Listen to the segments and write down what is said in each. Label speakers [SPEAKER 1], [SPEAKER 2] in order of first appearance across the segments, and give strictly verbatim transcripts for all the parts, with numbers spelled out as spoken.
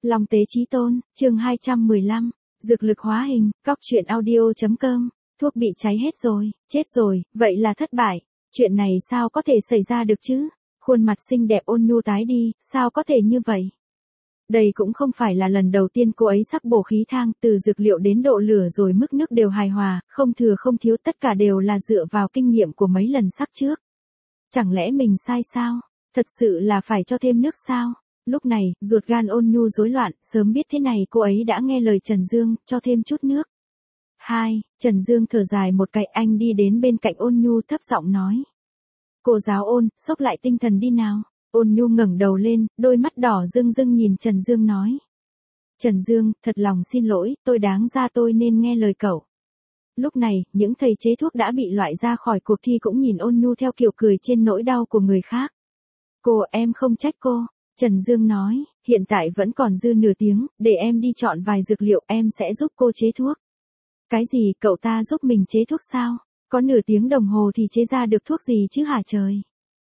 [SPEAKER 1] Long Tế Chí Tôn, chương hai trăm mười lăm, dược lực hóa hình, cóc truyện audio.com, thuốc bị cháy hết rồi, chết rồi, vậy là thất bại, chuyện này sao có thể xảy ra được chứ, khuôn mặt xinh đẹp ôn nhu tái đi, sao có thể như vậy. Đây cũng không phải là lần đầu tiên cô ấy sắc bổ khí thang, từ dược liệu đến độ lửa rồi mức nước đều hài hòa, không thừa không thiếu, tất cả đều là dựa vào kinh nghiệm của mấy lần sắc trước. Chẳng lẽ mình sai sao, thật sự là phải cho thêm nước sao? Lúc này, ruột gan ôn nhu rối loạn, sớm biết thế này cô ấy đã nghe lời Trần Dương, cho thêm chút nước. Hai, Trần Dương thở dài một cái, anh đi đến bên cạnh ôn nhu thấp giọng nói. Cô giáo ôn, xốc lại tinh thần đi nào. Ôn nhu ngẩng đầu lên, đôi mắt đỏ rưng rưng nhìn Trần Dương nói. Trần Dương, thật lòng xin lỗi, tôi đáng ra tôi nên nghe lời cậu. Lúc này, những thầy chế thuốc đã bị loại ra khỏi cuộc thi cũng nhìn ôn nhu theo kiểu cười trên nỗi đau của người khác. Cô, em không trách cô. Trần Dương nói, hiện tại vẫn còn dư nửa tiếng, để em đi chọn vài dược liệu, em sẽ giúp cô chế thuốc. Cái gì, cậu ta giúp mình chế thuốc sao? Có nửa tiếng đồng hồ thì chế ra được thuốc gì chứ hả trời?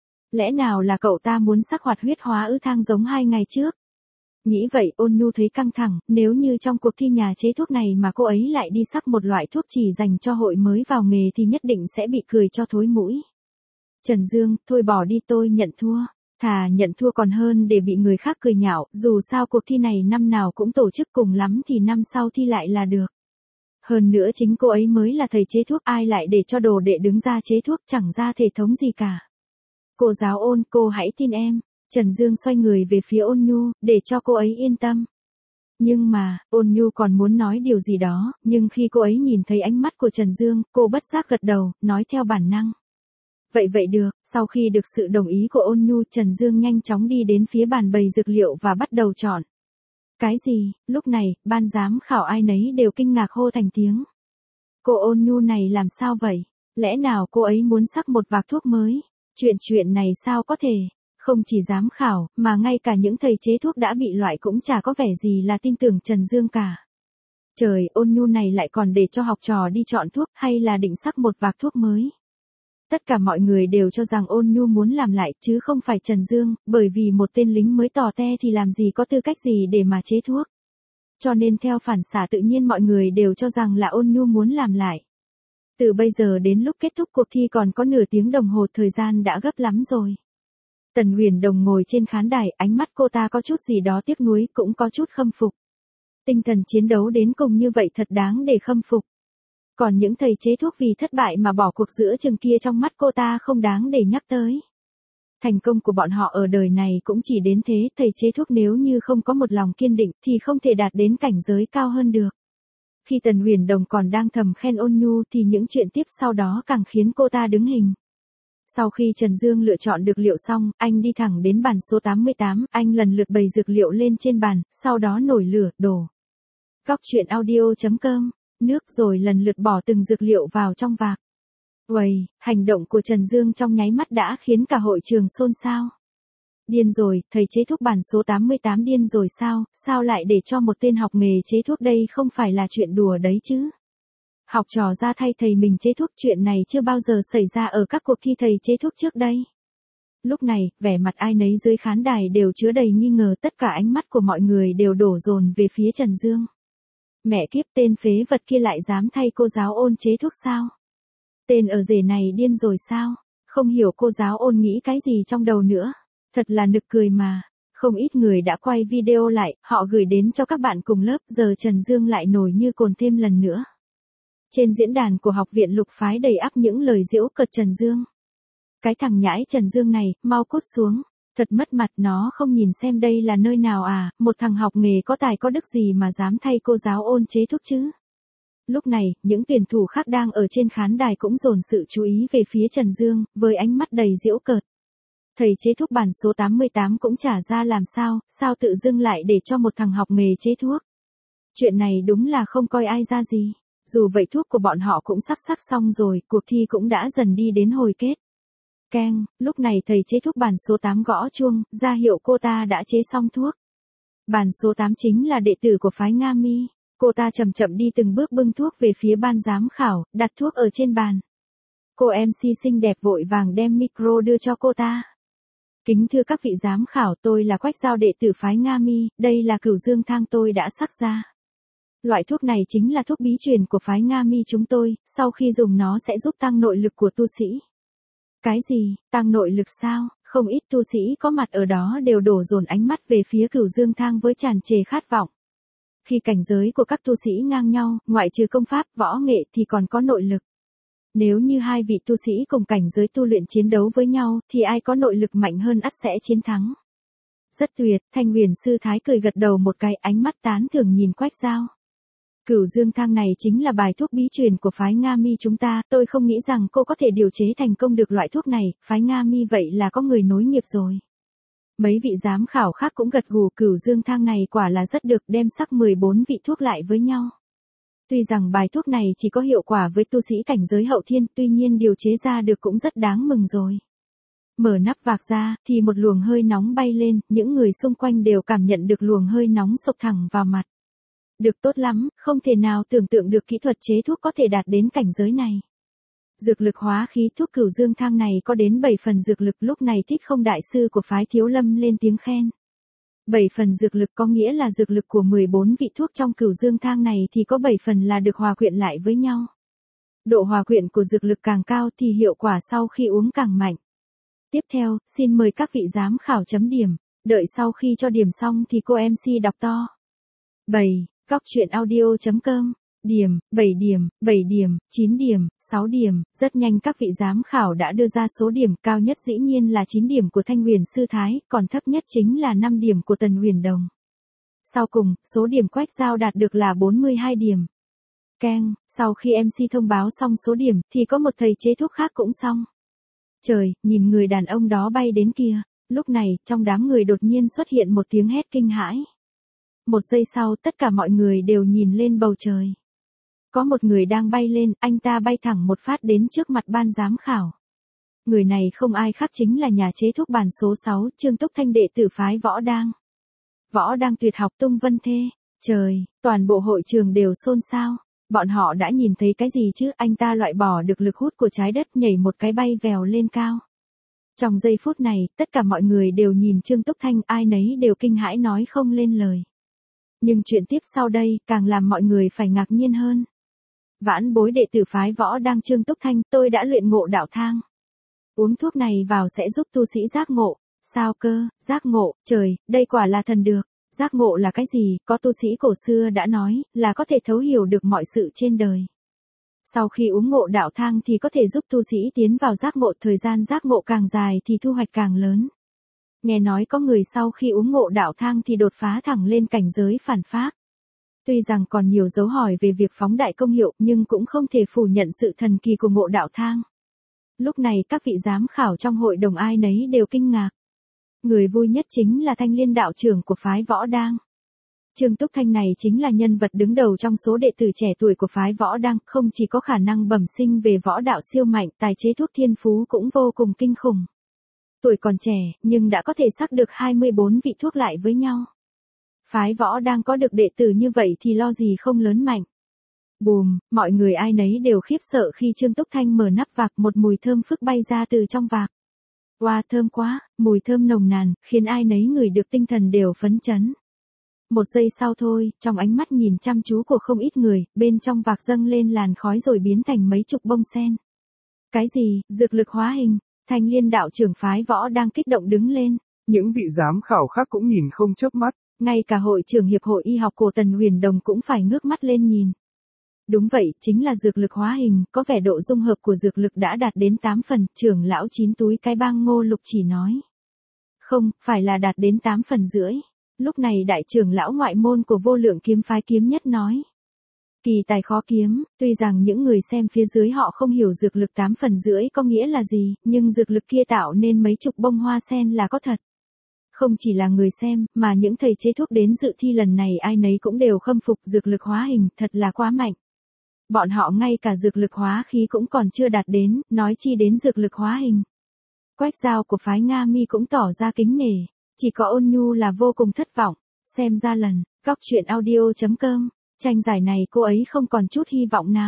[SPEAKER 1] Lẽ nào là cậu ta muốn sắc hoạt huyết hóa ư thang giống hai ngày trước? Nghĩ vậy ôn nhu thấy căng thẳng, nếu như trong cuộc thi nhà chế thuốc này mà cô ấy lại đi sắc một loại thuốc chỉ dành cho hội mới vào nghề thì nhất định sẽ bị cười cho thối mũi. Trần Dương, thôi bỏ đi, tôi nhận thua. Thà nhận thua còn hơn để bị người khác cười nhạo, dù sao cuộc thi này năm nào cũng tổ chức, cùng lắm thì năm sau thi lại là được. Hơn nữa chính cô ấy mới là thầy chế thuốc, ai lại để cho đồ đệ đứng ra chế thuốc, chẳng ra thể thống gì cả. Cô giáo ôn, cô hãy tin em. Trần Dương xoay người về phía ôn nhu, để cho cô ấy yên tâm. Nhưng mà, ôn nhu còn muốn nói điều gì đó, nhưng khi cô ấy nhìn thấy ánh mắt của Trần Dương, cô bất giác gật đầu, nói theo bản năng. Vậy vậy được, sau khi được sự đồng ý của ôn nhu, Trần Dương nhanh chóng đi đến phía bàn bày dược liệu và bắt đầu chọn. Cái gì, lúc này, ban giám khảo ai nấy đều kinh ngạc hô thành tiếng. Cô ôn nhu này làm sao vậy? Lẽ nào cô ấy muốn sắc một vạc thuốc mới? Chuyện chuyện này sao có thể? Không chỉ giám khảo, mà ngay cả những thầy chế thuốc đã bị loại cũng chả có vẻ gì là tin tưởng Trần Dương cả. Trời, ôn nhu này lại còn để cho học trò đi chọn thuốc, hay là định sắc một vạc thuốc mới? Tất cả mọi người đều cho rằng ôn nhu muốn làm lại, chứ không phải Trần Dương, bởi vì một tên lính mới tò te thì làm gì có tư cách gì để mà chế thuốc. Cho nên theo phản xạ tự nhiên mọi người đều cho rằng là ôn nhu muốn làm lại. Từ bây giờ đến lúc kết thúc cuộc thi còn có nửa tiếng đồng hồ, thời gian đã gấp lắm rồi. Tần Huyền Đồng ngồi trên khán đài, ánh mắt cô ta có chút gì đó tiếc nuối, cũng có chút khâm phục. Tinh thần chiến đấu đến cùng như vậy thật đáng để khâm phục. Còn những thầy chế thuốc vì thất bại mà bỏ cuộc giữa chừng kia trong mắt cô ta không đáng để nhắc tới. Thành công của bọn họ ở đời này cũng chỉ đến thế, thầy chế thuốc nếu như không có một lòng kiên định thì không thể đạt đến cảnh giới cao hơn được. Khi Tần Huyền Đồng còn đang thầm khen ôn nhu thì những chuyện tiếp sau đó càng khiến cô ta đứng hình. Sau khi Trần Dương lựa chọn được liệu xong, anh đi thẳng đến bàn số tám mươi tám, anh lần lượt bày dược liệu lên trên bàn, sau đó nổi lửa, đổ. Cóc truyện audio.com, nước rồi lần lượt bỏ từng dược liệu vào trong vạc. Uầy, hành động của Trần Dương trong nháy mắt đã khiến cả hội trường xôn xao. Điên rồi, thầy chế thuốc bàn số tám mươi tám điên rồi sao, sao lại để cho một tên học nghề chế thuốc, đây không phải là chuyện đùa đấy chứ. Học trò ra thay thầy mình chế thuốc, chuyện này chưa bao giờ xảy ra ở các cuộc thi thầy chế thuốc trước đây. Lúc này, vẻ mặt ai nấy dưới khán đài đều chứa đầy nghi ngờ, tất cả ánh mắt của mọi người đều đổ dồn về phía Trần Dương. Mẹ kiếp, tên phế vật kia lại dám thay cô giáo ôn chế thuốc sao? Tên ở rể này điên rồi sao? Không hiểu cô giáo ôn nghĩ cái gì trong đầu nữa. Thật là nực cười mà. Không ít người đã quay video lại, họ gửi đến cho các bạn cùng lớp, giờ Trần Dương lại nổi như cồn thêm lần nữa. Trên diễn đàn của học viện Lục Phái đầy ắp những lời giễu cợt Trần Dương. Cái thằng nhãi Trần Dương này, mau cút xuống. Thật mất mặt, nó không nhìn xem đây là nơi nào à, một thằng học nghề có tài có đức gì mà dám thay cô giáo ôn chế thuốc chứ. Lúc này, những tuyển thủ khác đang ở trên khán đài cũng dồn sự chú ý về phía Trần Dương, với ánh mắt đầy giễu cợt. Thầy chế thuốc bàn số tám mươi tám cũng chả ra làm sao, sao tự dưng lại để cho một thằng học nghề chế thuốc. Chuyện này đúng là không coi ai ra gì. Dù vậy thuốc của bọn họ cũng sắp sắc xong rồi, cuộc thi cũng đã dần đi đến hồi kết. Keng, lúc này thầy chế thuốc bàn số tám gõ chuông, ra hiệu cô ta đã chế xong thuốc. Bàn số tám chính là đệ tử của phái Nga Mi. Cô ta chậm chậm đi từng bước bưng thuốc về phía ban giám khảo, đặt thuốc ở trên bàn. Cô em xê xinh đẹp vội vàng đem micro đưa cho cô ta. Kính thưa các vị giám khảo, tôi là Quách Giao, đệ tử phái Nga Mi, đây là Cửu Dương Thang tôi đã sắc ra. Loại thuốc này chính là thuốc bí truyền của phái Nga Mi chúng tôi, sau khi dùng nó sẽ giúp tăng nội lực của tu sĩ. Cái gì, tăng nội lực sao? Không ít tu sĩ có mặt ở đó đều đổ dồn ánh mắt về phía Cửu Dương Thang với tràn trề khát vọng. Khi cảnh giới của các tu sĩ ngang nhau, ngoại trừ công pháp, võ nghệ thì còn có nội lực. Nếu như hai vị tu sĩ cùng cảnh giới tu luyện chiến đấu với nhau, thì ai có nội lực mạnh hơn ắt sẽ chiến thắng. Rất tuyệt, Thanh Huyền sư thái cười gật đầu một cái, ánh mắt tán thưởng nhìn Quách Giao. Cửu Dương Thang này chính là bài thuốc bí truyền của phái Nga Mi chúng ta, tôi không nghĩ rằng cô có thể điều chế thành công được loại thuốc này, phái Nga Mi vậy là có người nối nghiệp rồi. Mấy vị giám khảo khác cũng gật gù, Cửu Dương Thang này quả là rất được, đem sắc mười bốn vị thuốc lại với nhau. Tuy rằng bài thuốc này chỉ có hiệu quả với tu sĩ cảnh giới hậu thiên, tuy nhiên điều chế ra được cũng rất đáng mừng rồi. Mở nắp vạc ra, thì một luồng hơi nóng bay lên, những người xung quanh đều cảm nhận được luồng hơi nóng xộc thẳng vào mặt. Được, tốt lắm, không thể nào tưởng tượng được kỹ thuật chế thuốc có thể đạt đến cảnh giới này. Dược lực hóa khí, thuốc Cửu Dương Thang này có đến bảy phần dược lực, lúc này Thích Không đại sư của phái Thiếu Lâm lên tiếng khen. bảy phần dược lực có nghĩa là dược lực của mười bốn vị thuốc trong Cửu Dương Thang này thì có bảy phần là được hòa quyện lại với nhau. Độ hòa quyện của dược lực càng cao thì hiệu quả sau khi uống càng mạnh. Tiếp theo, xin mời các vị giám khảo chấm điểm, đợi sau khi cho điểm xong thì cô em xê đọc to. bảy. Cóc truyện audio chấm com. Điểm, bảy điểm, bảy điểm, chín điểm, sáu điểm, rất nhanh các vị giám khảo đã đưa ra số điểm, cao nhất dĩ nhiên là chín điểm của Thanh Huyền sư thái, còn thấp nhất chính là năm điểm của Tần Huyền Đồng. Sau cùng, số điểm Quách Giao đạt được là bốn mươi hai điểm. Keng, sau khi em xê thông báo xong số điểm, thì có một thầy chế thuốc khác cũng xong. Trời, nhìn người đàn ông đó bay đến kia, lúc này, trong đám người đột nhiên xuất hiện một tiếng hét kinh hãi. Một giây sau, tất cả mọi người đều nhìn lên bầu trời. Có một người đang bay lên, anh ta bay thẳng một phát đến trước mặt ban giám khảo. Người này không ai khác chính là nhà chế thuốc bản số sáu, Trương Túc Thanh, đệ tử phái Võ Đang. Võ Đang tuyệt học tung vân thê. Trời, toàn bộ hội trường đều xôn xao. Bọn họ đã nhìn thấy cái gì chứ, anh ta loại bỏ được lực hút của trái đất, nhảy một cái bay vèo lên cao. Trong giây phút này, tất cả mọi người đều nhìn Trương Túc Thanh, ai nấy đều kinh hãi nói không lên lời. Nhưng chuyện tiếp sau đây, càng làm mọi người phải ngạc nhiên hơn. Vãn bối đệ tử phái Võ Đang Trương Túc Thanh, tôi đã luyện ngộ đạo thang. Uống thuốc này vào sẽ giúp tu sĩ giác ngộ. Sao cơ, giác ngộ, trời, đây quả là thần được. Giác ngộ là cái gì, có tu sĩ cổ xưa đã nói, là có thể thấu hiểu được mọi sự trên đời. Sau khi uống ngộ đạo thang thì có thể giúp tu sĩ tiến vào giác ngộ, thời gian giác ngộ càng dài thì thu hoạch càng lớn. Nghe nói có người sau khi uống ngộ đạo thang thì đột phá thẳng lên cảnh giới phản phác. Tuy rằng còn nhiều dấu hỏi về việc phóng đại công hiệu, nhưng cũng không thể phủ nhận sự thần kỳ của ngộ đạo thang. Lúc này các vị giám khảo trong hội đồng ai nấy đều kinh ngạc. Người vui nhất chính là Thanh Liên đạo trưởng của phái Võ Đang. Trương Túc Thanh này chính là nhân vật đứng đầu trong số đệ tử trẻ tuổi của phái Võ Đang, không chỉ có khả năng bẩm sinh về võ đạo siêu mạnh, tài chế thuốc thiên phú cũng vô cùng kinh khủng. Tuổi còn trẻ, nhưng đã có thể sắc được hai mươi bốn vị thuốc lại với nhau. Phái Võ Đang có được đệ tử như vậy thì lo gì không lớn mạnh. Bùm, mọi người ai nấy đều khiếp sợ khi Trương Túc Thanh mở nắp vạc, một mùi thơm phức bay ra từ trong vạc. Wow, thơm quá, mùi thơm nồng nàn, khiến ai nấy ngửi được tinh thần đều phấn chấn. Một giây sau thôi, trong ánh mắt nhìn chăm chú của không ít người, bên trong vạc dâng lên làn khói rồi biến thành mấy chục bông sen. Cái gì, dược lực hóa hình? Thanh Liên đạo trưởng phái Võ đang kích động đứng lên.
[SPEAKER 2] Những vị giám khảo khác cũng nhìn không chớp mắt.
[SPEAKER 1] Ngay cả hội trưởng hiệp hội y học cổ Tần Huyền Đồng cũng phải ngước mắt lên nhìn. Đúng vậy, chính là dược lực hóa hình, có vẻ độ dung hợp của dược lực đã đạt đến tám phần, trưởng lão chín túi cái bang Ngô Lục chỉ nói. Không, phải là đạt đến tám phần rưỡi. Lúc này đại trưởng lão ngoại môn của Vô Lượng kiếm phái Kiếm Nhất nói. Kỳ tài khó kiếm, tuy rằng những người xem phía dưới họ không hiểu dược lực tám phần rưỡi có nghĩa là gì, nhưng dược lực kia tạo nên mấy chục bông hoa sen là có thật. Không chỉ là người xem, mà những thầy chế thuốc đến dự thi lần này ai nấy cũng đều khâm phục dược lực hóa hình, thật là quá mạnh. Bọn họ ngay cả dược lực hóa khí cũng còn chưa đạt đến, nói chi đến dược lực hóa hình. Quách Giao của phái Nga Mi cũng tỏ ra kính nể, chỉ có Ôn Nhu là vô cùng thất vọng. Xem ra lần, cóc truyện audio chấm com, tranh giải này cô ấy không còn chút hy vọng nào.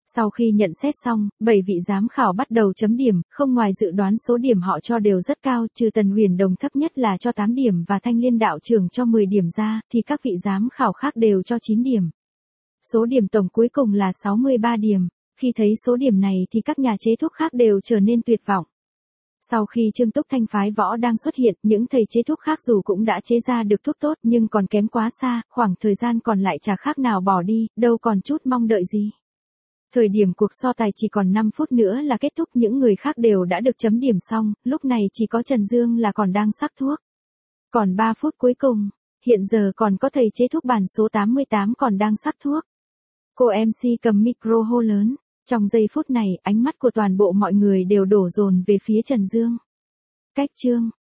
[SPEAKER 1] Sau khi nhận xét xong, bảy vị giám khảo bắt đầu chấm điểm, không ngoài dự đoán số điểm họ cho đều rất cao, trừ Tần Huyền Đồng thấp nhất là cho tám điểm và Thanh Liên đạo trưởng cho mười điểm ra, thì các vị giám khảo khác đều cho chín điểm. Số điểm tổng cuối cùng là sáu mươi ba điểm. Khi thấy số điểm này thì các nhà chế thuốc khác đều trở nên tuyệt vọng. Sau khi Trương Túc Thanh phái võ đang xuất hiện, những thầy chế thuốc khác dù cũng đã chế ra được thuốc tốt nhưng còn kém quá xa, khoảng thời gian còn lại chả khác nào bỏ đi, đâu còn chút mong đợi gì. Thời điểm cuộc so tài chỉ còn năm phút nữa là kết thúc, những người khác đều đã được chấm điểm xong, lúc này chỉ có Trần Dương là còn đang sắc thuốc. Còn ba phút cuối cùng, hiện giờ còn có thầy chế thuốc bản số tám mươi tám còn đang sắc thuốc. Cô em xê cầm micro hô lớn. Trong giây phút này, ánh mắt của toàn bộ mọi người đều đổ dồn về phía Trần Dương. Cách chương